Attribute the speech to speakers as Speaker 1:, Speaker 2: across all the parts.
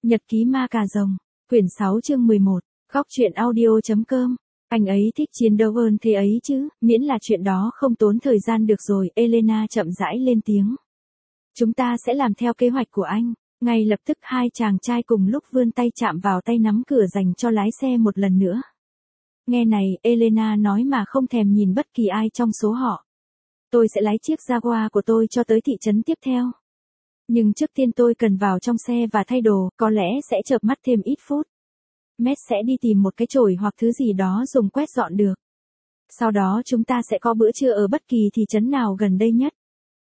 Speaker 1: Nhật ký ma cà rồng, quyển 6 chương 11, góc truyện audio.com. Anh ấy thích chiến đấu hơn thế ấy chứ, miễn là chuyện đó không tốn thời gian được rồi, Elena chậm rãi lên tiếng. Chúng ta sẽ làm theo kế hoạch của anh. Ngay lập tức hai chàng trai cùng lúc vươn tay chạm vào tay nắm cửa dành cho lái xe một lần nữa. Nghe này, Elena nói mà không thèm nhìn bất kỳ ai trong số họ. Tôi sẽ lái chiếc Jaguar của tôi cho tới thị trấn tiếp theo. Nhưng trước tiên tôi cần vào trong xe và thay đồ, có lẽ sẽ chợp mắt thêm ít phút. Matt sẽ đi tìm một cái chổi hoặc thứ gì đó dùng quét dọn được. Sau đó chúng ta sẽ có bữa trưa ở bất kỳ thị trấn nào gần đây nhất.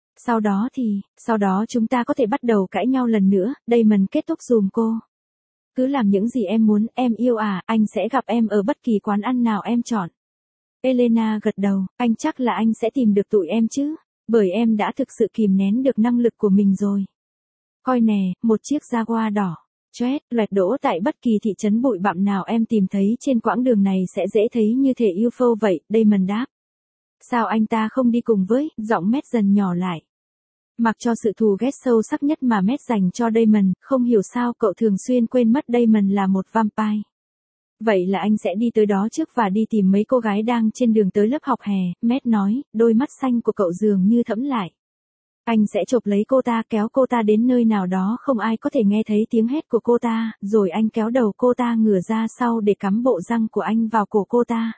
Speaker 1: Sau đó chúng ta có thể bắt đầu cãi nhau lần nữa, Damon kết thúc dùm cô. Cứ làm những gì em muốn, em yêu à, anh sẽ gặp em ở bất kỳ quán ăn nào em chọn. Elena gật đầu, anh chắc là anh sẽ tìm được tụi em chứ, bởi em đã thực sự kìm nén được năng lực của mình rồi. Coi nè, một chiếc Jaguar đỏ. Chét, loẹt đỗ tại bất kỳ thị trấn bụi bặm nào em tìm thấy trên quãng đường này sẽ dễ thấy như thể UFO vậy, Damon đáp. Sao anh ta không đi cùng với, giọng Matt dần nhỏ lại. Mặc cho sự thù ghét sâu sắc nhất mà Matt dành cho Damon, không hiểu sao cậu thường xuyên quên mất Damon là một vampire. Vậy là anh sẽ đi tới đó trước và đi tìm mấy cô gái đang trên đường tới lớp học hè, Matt nói, đôi mắt xanh của cậu dường như thẫm lại. Anh sẽ chộp lấy cô ta, kéo cô ta đến nơi nào đó không ai có thể nghe thấy tiếng hét của cô ta, rồi anh kéo đầu cô ta ngửa ra sau để cắm bộ răng của anh vào cổ cô ta.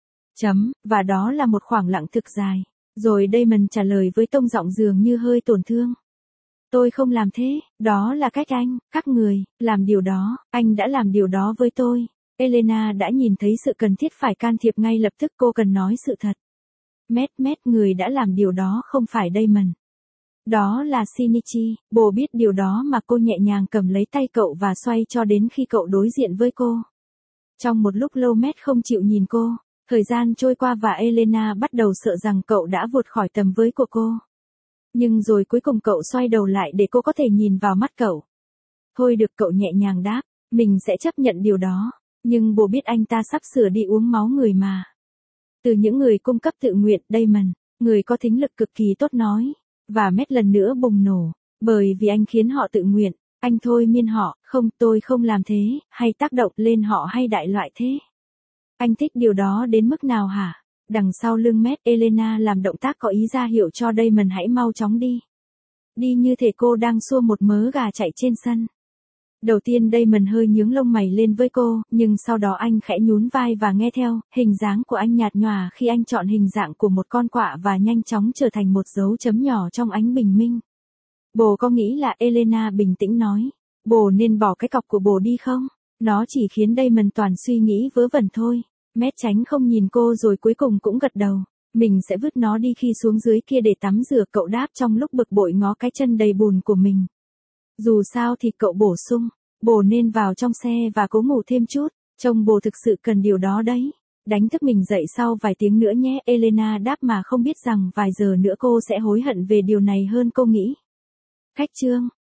Speaker 1: Và đó là một khoảng lặng thực dài. Rồi Damon trả lời với tông giọng dường như hơi tổn thương. Tôi không làm thế, đó là cách anh, các người, làm điều đó, anh đã làm điều đó với tôi. Elena đã nhìn thấy sự cần thiết phải can thiệp ngay lập tức, cô cần nói sự thật. Matt, người đã làm điều đó không phải Damon. Đó là Shinichi, bồ biết điều đó mà cô nhẹ nhàng cầm lấy tay cậu và xoay cho đến khi cậu đối diện với cô. Trong một lúc lâu Matt không chịu nhìn cô, thời gian trôi qua và Elena bắt đầu sợ rằng cậu đã vụt khỏi tầm với của cô. Nhưng rồi cuối cùng cậu xoay đầu lại để cô có thể nhìn vào mắt cậu. Thôi được, cậu nhẹ nhàng đáp, mình sẽ chấp nhận điều đó, nhưng bồ biết anh ta sắp sửa đi uống máu người mà. Từ những người cung cấp tự nguyện, Damon, người có thính lực cực kỳ tốt nói. Và Matt lần nữa bùng nổ, bởi vì anh khiến họ tự nguyện, anh thôi miên họ, không, tôi không làm thế, hay tác động lên họ hay đại loại thế. Anh thích điều đó đến mức nào hả? Đằng sau lưng Matt, Elena làm động tác có ý ra hiệu cho Damon hãy mau chóng đi. Đi như thể cô đang xua một mớ gà chạy trên sân. Đầu tiên Damon hơi nhướng lông mày lên với cô, nhưng sau đó anh khẽ nhún vai và nghe theo, hình dáng của anh nhạt nhòa khi anh chọn hình dạng của một con quạ và nhanh chóng trở thành một dấu chấm nhỏ trong ánh bình minh. Bồ có nghĩ là, Elena bình tĩnh nói, bồ nên bỏ cái cọc của bồ đi không? Nó chỉ khiến Damon toàn suy nghĩ vớ vẩn thôi. Matt tránh không nhìn cô rồi cuối cùng cũng gật đầu. Mình sẽ vứt nó đi khi xuống dưới kia để tắm rửa, cậu đáp trong lúc bực bội ngó cái chân đầy bùn của mình. Dù sao thì cậu bổ sung, bồ nên vào trong xe và cố ngủ thêm chút, trông bồ thực sự cần điều đó đấy. Đánh thức mình dậy sau vài tiếng nữa nhé, Elena đáp mà không biết rằng vài giờ nữa cô sẽ hối hận về điều này hơn cô nghĩ. Khách chương.